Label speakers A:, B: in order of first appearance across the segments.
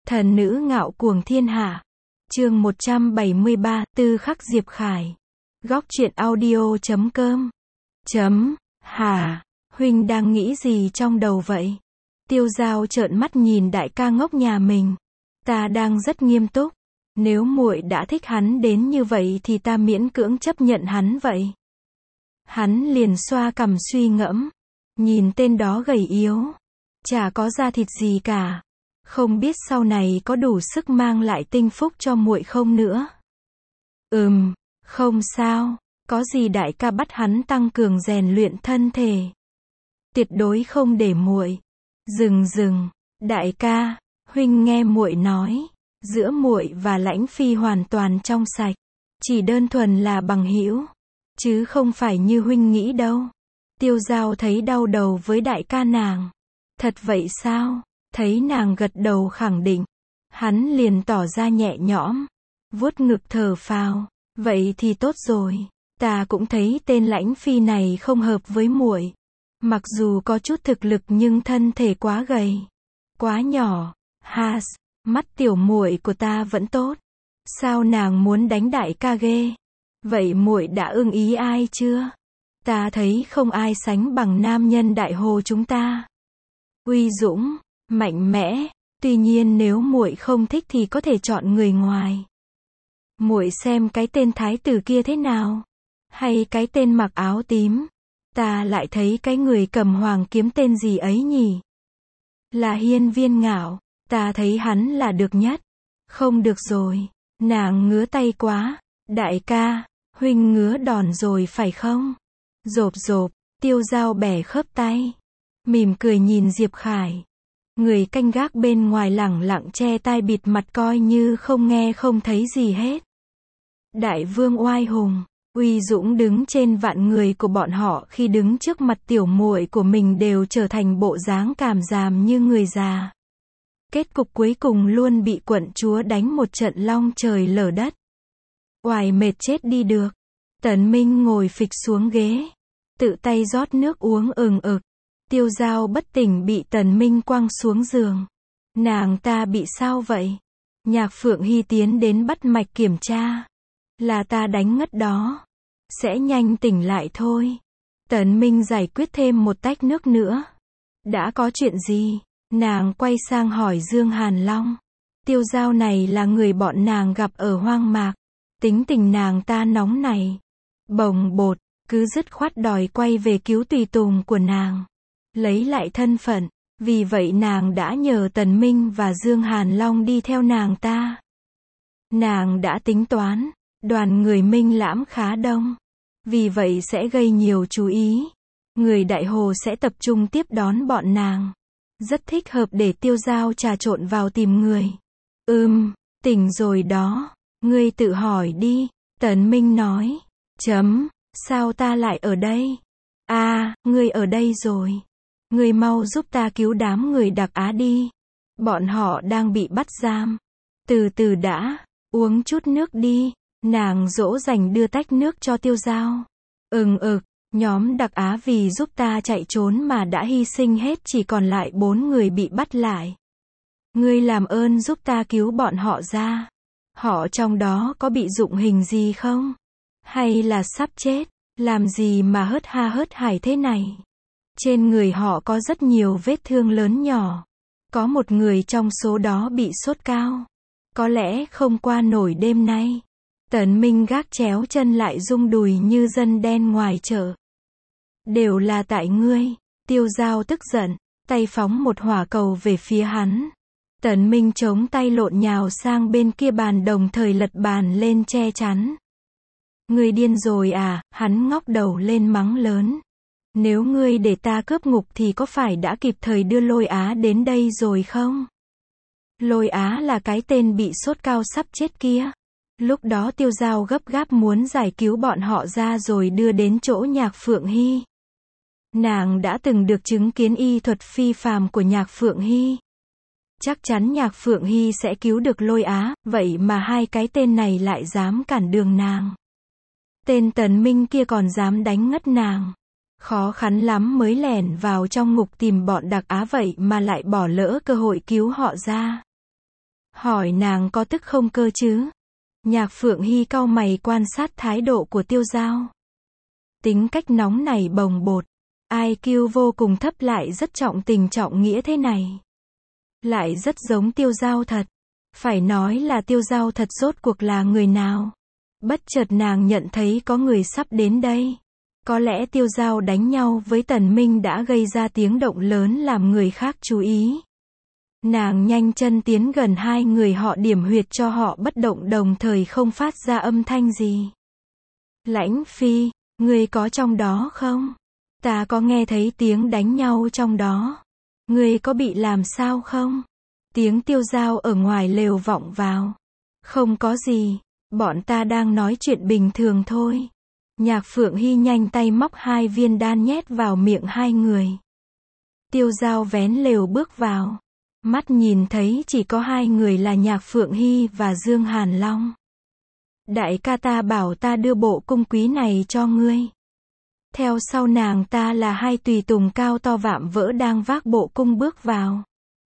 A: Thần nữ ngạo cuồng thiên hạ. Chương 173, Tư khắc Diệp Khải. Góc truyện audio.com. Hả? Huynh đang nghĩ gì trong đầu vậy? Tiêu Dao trợn mắt nhìn đại ca ngốc nhà mình. Ta đang rất nghiêm túc. Nếu muội đã thích hắn đến như vậy thì ta miễn cưỡng chấp nhận hắn vậy. Hắn liền xoa cằm suy ngẫm. Nhìn tên đó gầy yếu. Chả có da thịt gì cả. Không biết sau này có đủ sức mang lại tinh phúc cho muội không nữa. Không sao. Có gì đại ca bắt hắn tăng cường rèn luyện thân thể. Tuyệt đối không để muội. Dừng. Đại ca, huynh nghe muội nói. Giữa muội và Lãnh Phi hoàn toàn trong sạch. Chỉ đơn thuần là bằng hữu. Chứ không phải như huynh nghĩ đâu. Tiêu Dao thấy đau đầu với đại ca nàng. Thật vậy sao? Thấy nàng gật đầu khẳng định. Hắn liền tỏ ra nhẹ nhõm. Vuốt ngực thở phào. Vậy thì tốt rồi. Ta cũng thấy tên Lãnh Phi này không hợp với muội. Mặc dù có chút thực lực nhưng thân thể quá gầy. Quá nhỏ. Mắt tiểu muội của ta vẫn tốt. Sao nàng muốn đánh đại ca ghê? Vậy muội đã ưng ý ai chưa? Ta thấy không ai sánh bằng nam nhân đại hồ chúng ta. Uy dũng, mạnh mẽ, tuy nhiên nếu muội không thích thì có thể chọn người ngoài. Muội xem cái tên thái tử kia thế nào? Hay cái tên mặc áo tím? Ta lại thấy cái người cầm hoàng kiếm tên gì ấy nhỉ? Là Hiên Viên Ngạo, ta thấy hắn là được nhất. Không được rồi, nàng ngứa tay quá. Đại ca, huynh ngứa đòn rồi phải không? Rộp, Tiêu Dao bẻ khớp tay. Mỉm cười nhìn Diệp Khải. Người canh gác bên ngoài lẳng lặng che tai bịt mặt coi như không nghe không thấy gì hết. Đại vương oai hùng, uy dũng đứng trên vạn người của bọn họ khi đứng trước mặt tiểu muội của mình đều trở thành bộ dáng càm ràm như người già. Kết cục cuối cùng luôn bị quận chúa đánh một trận long trời lở đất. Oài mệt chết đi được. Tần Minh ngồi phịch xuống ghế. Tự tay rót nước uống ực. Tiêu Dao bất tỉnh bị Tần Minh quăng xuống giường. Nàng ta bị sao vậy? Nhạc Phượng Hy tiến đến bắt mạch kiểm tra. Là ta đánh ngất đó. Sẽ nhanh tỉnh lại thôi. Tần Minh giải quyết thêm một tách nước nữa. Đã có chuyện gì? Nàng quay sang hỏi Dương Hàn Long. Tiêu Dao này là người bọn nàng gặp ở hoang mạc. Tính tình nàng ta nóng này. Bồng bột, cứ dứt khoát đòi quay về cứu tùy tùng của nàng. Lấy lại thân phận. Vì vậy nàng đã nhờ Tần Minh và Dương Hàn Long đi theo nàng ta. Nàng đã tính toán. Đoàn người Minh Lãm khá đông. Vì vậy sẽ gây nhiều chú ý. Người Đại Hồ sẽ tập trung tiếp đón bọn nàng. Rất thích hợp để Tiêu Dao trà trộn vào tìm người. Tỉnh rồi đó. Ngươi tự hỏi đi. Tần Minh nói. Sao ta lại ở đây? Ngươi ở đây rồi. Ngươi mau giúp ta cứu đám người Đặc Á đi. Bọn họ đang bị bắt giam. Từ từ đã. Uống chút nước đi. Nàng dỗ dành đưa tách nước cho Tiêu Dao. Nhóm Đặc Á vì giúp ta chạy trốn mà đã hy sinh hết, chỉ còn lại 4 người bị bắt lại. Ngươi làm ơn giúp ta cứu bọn họ ra. Họ trong đó có bị dụng hình gì không? Hay là sắp chết? Làm gì mà hớt ha hớt hải thế này? Trên người họ có rất nhiều vết thương lớn nhỏ. Có một người trong số đó bị sốt cao. Có lẽ không qua nổi đêm nay. Tần Minh gác chéo chân lại rung đùi như dân đen ngoài chợ. Đều là tại ngươi. Tiêu Dao tức giận, tay phóng một hỏa cầu về phía hắn. Tần Minh chống tay lộn nhào sang bên kia bàn, đồng thời lật bàn lên che chắn. Ngươi điên rồi à? Hắn ngóc đầu lên mắng lớn. Nếu ngươi để ta cướp ngục thì có phải đã kịp thời đưa Lôi Á đến đây rồi không? Lôi Á là cái tên bị sốt cao sắp chết kia. Lúc đó Tiêu Dao gấp gáp muốn giải cứu bọn họ ra rồi đưa đến chỗ Nhạc Phượng Hy. Nàng đã từng được chứng kiến y thuật phi phàm của Nhạc Phượng Hy. Chắc chắn Nhạc Phượng Hy sẽ cứu được Lôi Á, vậy mà hai cái tên này lại dám cản đường nàng. Tên Tần Minh kia còn dám đánh ngất nàng. Khó khăn lắm mới lẻn vào trong ngục tìm bọn Đặc Á, vậy mà lại bỏ lỡ cơ hội cứu họ ra. Hỏi nàng có tức không cơ chứ? Nhạc Phượng Hy cau mày quan sát thái độ của Tiêu Dao. Tính cách nóng nảy bồng bột, IQ vô cùng thấp lại rất trọng tình trọng nghĩa thế này. Lại rất giống Tiêu Dao thật. Phải nói là Tiêu Dao thật rốt cuộc là người nào? Bất chợt nàng nhận thấy có người sắp đến đây. Có lẽ Tiêu Dao đánh nhau với Tần Minh đã gây ra tiếng động lớn làm người khác chú ý. Nàng nhanh chân tiến gần hai người họ điểm huyệt cho họ bất động đồng thời không phát ra âm thanh gì. Lãnh Phi, ngươi có trong đó không? Ta có nghe thấy tiếng đánh nhau trong đó. Ngươi có bị làm sao không? Tiếng Tiêu Dao ở ngoài lều vọng vào. Không có gì, bọn ta đang nói chuyện bình thường thôi. Nhạc Phượng Hy nhanh tay móc 2 viên đan nhét vào miệng hai người. Tiêu Dao vén lều bước vào. Mắt nhìn thấy chỉ có 2 người là Nhạc Phượng Hy và Dương Hàn Long. Đại ca ta bảo ta đưa bộ cung quý này cho ngươi. Theo sau nàng ta là 2 tùy tùng cao to vạm vỡ đang vác bộ cung bước vào.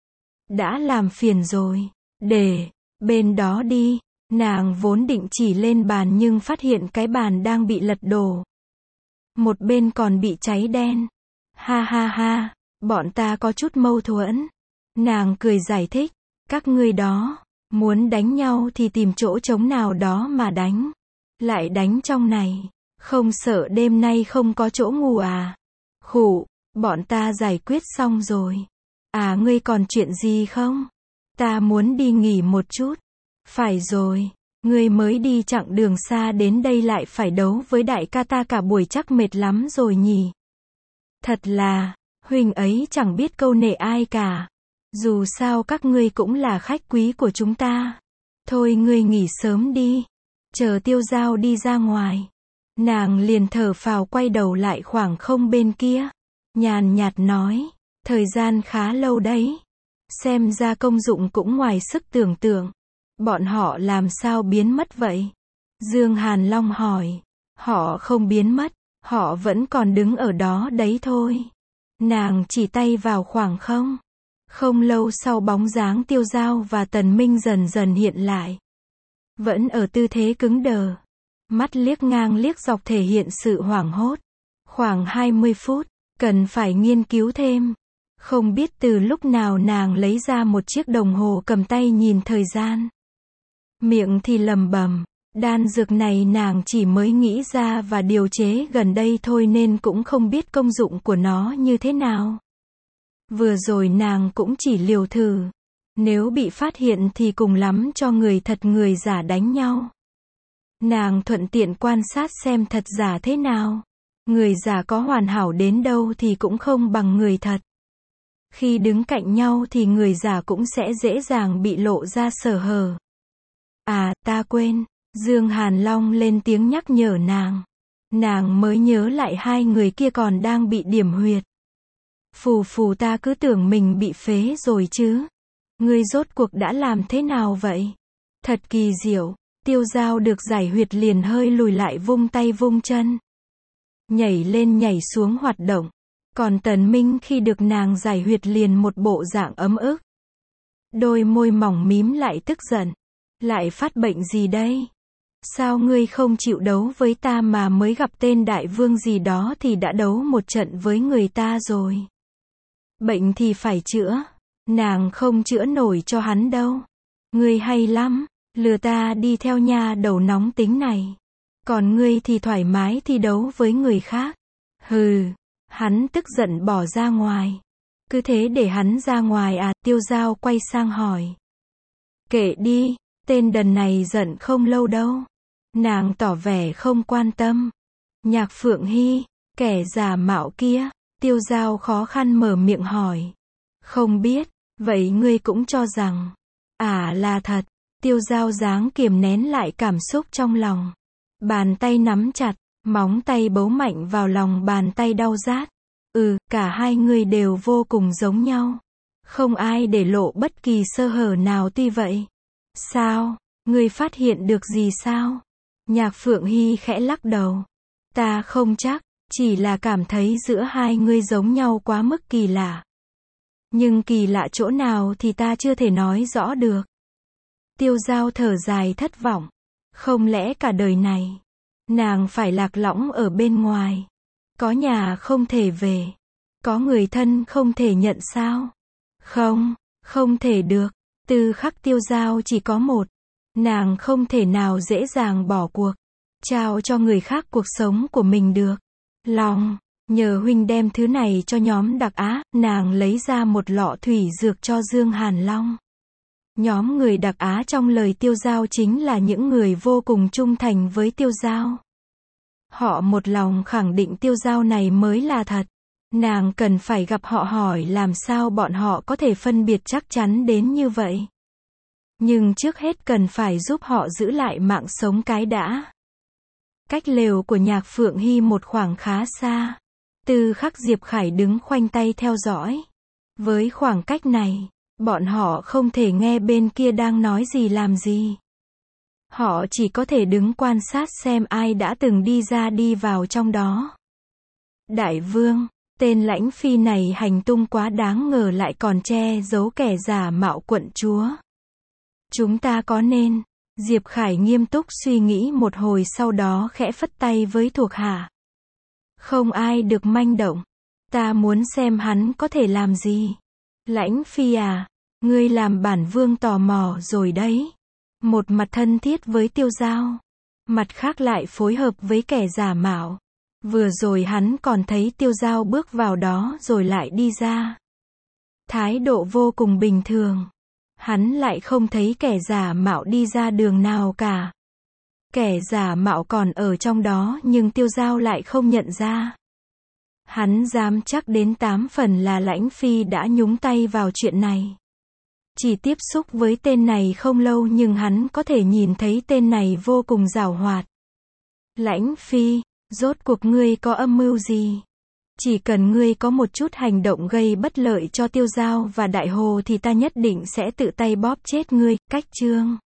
A: Đã làm phiền rồi. Để bên đó đi. Nàng vốn định chỉ lên bàn nhưng phát hiện cái bàn đang bị lật đổ. Một bên còn bị cháy đen. Ha ha ha, bọn ta có chút mâu thuẫn. Nàng cười giải thích, các ngươi đó, muốn đánh nhau thì tìm chỗ trống nào đó mà đánh. Lại đánh trong này, không sợ đêm nay không có chỗ ngủ à? Khụ, bọn ta giải quyết xong rồi. À ngươi còn chuyện gì không? Ta muốn đi nghỉ một chút. Phải rồi, ngươi mới đi chặng đường xa đến đây lại phải đấu với đại ca ta cả buổi chắc mệt lắm rồi nhỉ. Thật là, huynh ấy chẳng biết câu nệ ai cả. Dù sao các ngươi cũng là khách quý của chúng ta. Thôi ngươi nghỉ sớm đi. Chờ Tiêu Dao đi ra ngoài. Nàng liền thở phào quay đầu lại khoảng không bên kia. Nhàn nhạt nói, thời gian khá lâu đấy. Xem ra công dụng cũng ngoài sức tưởng tượng. Bọn họ làm sao biến mất vậy? Dương Hàn Long hỏi. Họ không biến mất, họ vẫn còn đứng ở đó đấy thôi. Nàng chỉ tay vào khoảng không. Không lâu sau bóng dáng Tiêu Dao và Tần Minh dần dần hiện lại. Vẫn ở tư thế cứng đờ. Mắt liếc ngang liếc dọc thể hiện sự hoảng hốt. Khoảng 20 phút, cần phải nghiên cứu thêm. Không biết từ lúc nào nàng lấy ra một chiếc đồng hồ cầm tay nhìn thời gian. Miệng thì lẩm bẩm, đan dược này nàng chỉ mới nghĩ ra và điều chế gần đây thôi nên cũng không biết công dụng của nó như thế nào. Vừa rồi nàng cũng chỉ liều thử. Nếu bị phát hiện thì cùng lắm cho người thật người giả đánh nhau. Nàng thuận tiện quan sát xem thật giả thế nào. Người giả có hoàn hảo đến đâu thì cũng không bằng người thật. Khi đứng cạnh nhau thì người giả cũng sẽ dễ dàng bị lộ ra sơ hở. À, ta quên. Dương Hàn Long lên tiếng nhắc nhở nàng. Nàng mới nhớ lại 2 người kia còn đang bị điểm huyệt. Phù phù, ta cứ tưởng mình bị phế rồi chứ. Ngươi rốt cuộc đã làm thế nào vậy? Thật kỳ diệu. Tiêu Dao được giải huyệt liền hơi lùi lại vung tay vung chân. Nhảy lên nhảy xuống hoạt động. Còn Tần Minh khi được nàng giải huyệt liền một bộ dạng ấm ức. Đôi môi mỏng mím lại tức giận. Lại phát bệnh gì đây? Sao ngươi không chịu đấu với ta mà mới gặp tên đại vương gì đó thì đã đấu một trận với người ta rồi? Bệnh thì phải chữa. Nàng không chữa nổi cho hắn đâu. Ngươi hay lắm, lừa ta đi theo nha đầu nóng tính này. Còn ngươi thì thoải mái thi đấu với người khác. Hừ, hắn tức giận bỏ ra ngoài. Cứ thế để hắn ra ngoài à? Tiêu Dao quay sang hỏi. Kệ đi, tên đần này giận không lâu đâu. Nàng tỏ vẻ không quan tâm. Nhạc Phượng Hy, kẻ giả mạo kia. Tiêu Dao khó khăn mở miệng hỏi. Không biết, vậy ngươi cũng cho rằng. À là thật. Tiêu Dao dáng kiềm nén lại cảm xúc trong lòng. Bàn tay nắm chặt, móng tay bấu mạnh vào lòng bàn tay đau rát. Cả 2 người đều vô cùng giống nhau. Không ai để lộ bất kỳ sơ hở nào tuy vậy. Sao, ngươi phát hiện được gì sao? Nhạc Phượng Hy khẽ lắc đầu. Ta không chắc, chỉ là cảm thấy giữa 2 người giống nhau quá mức kỳ lạ. Nhưng kỳ lạ chỗ nào thì ta chưa thể nói rõ được. Tiêu Dao thở dài thất vọng. Không lẽ cả đời này, nàng phải lạc lõng ở bên ngoài. Có nhà không thể về. Có người thân không thể nhận sao? Không, không thể được. Tư khắc Tiêu Dao chỉ có một. Nàng không thể nào dễ dàng bỏ cuộc. Trao cho người khác cuộc sống của mình được. Lòng, nhờ huynh đem thứ này cho nhóm Đặc Á, nàng lấy ra một lọ thủy dược cho Dương Hàn Long. Nhóm người Đặc Á trong lời Tiêu Dao chính là những người vô cùng trung thành với Tiêu Dao. Họ một lòng khẳng định Tiêu Dao này mới là thật. Nàng cần phải gặp họ hỏi làm sao bọn họ có thể phân biệt chắc chắn đến như vậy. Nhưng trước hết cần phải giúp họ giữ lại mạng sống cái đã. Cách lều của Nhạc Phượng Hy một khoảng khá xa. Tư khắc Diệp Khải đứng khoanh tay theo dõi. Với khoảng cách này, bọn họ không thể nghe bên kia đang nói gì làm gì. Họ chỉ có thể đứng quan sát xem ai đã từng đi ra đi vào trong đó. Đại vương, tên lãnh phi này hành tung quá đáng ngờ lại còn che giấu kẻ giả mạo quận chúa. Chúng ta có nên... Diệp Khải nghiêm túc suy nghĩ một hồi sau đó khẽ phất tay với thuộc hạ. Không ai được manh động. Ta muốn xem hắn có thể làm gì. Lãnh phi à, ngươi làm bản vương tò mò rồi đấy. Một mặt thân thiết với Tiêu Dao, mặt khác lại phối hợp với kẻ giả mạo. Vừa rồi hắn còn thấy Tiêu Dao bước vào đó rồi lại đi ra. Thái độ vô cùng bình thường. Hắn lại không thấy kẻ giả mạo đi ra đường nào cả. Kẻ giả mạo còn ở trong đó nhưng Tiêu Dao lại không nhận ra. Hắn dám chắc đến 8 phần là lãnh phi đã nhúng tay vào chuyện này. Chỉ tiếp xúc với tên này không lâu nhưng hắn có thể nhìn thấy tên này vô cùng giàu hoạt. Lãnh phi, rốt cuộc ngươi có âm mưu gì? Chỉ cần ngươi có một chút hành động gây bất lợi cho Tiêu Dao và Đại Hồ thì ta nhất định sẽ tự tay bóp chết ngươi. Cách chương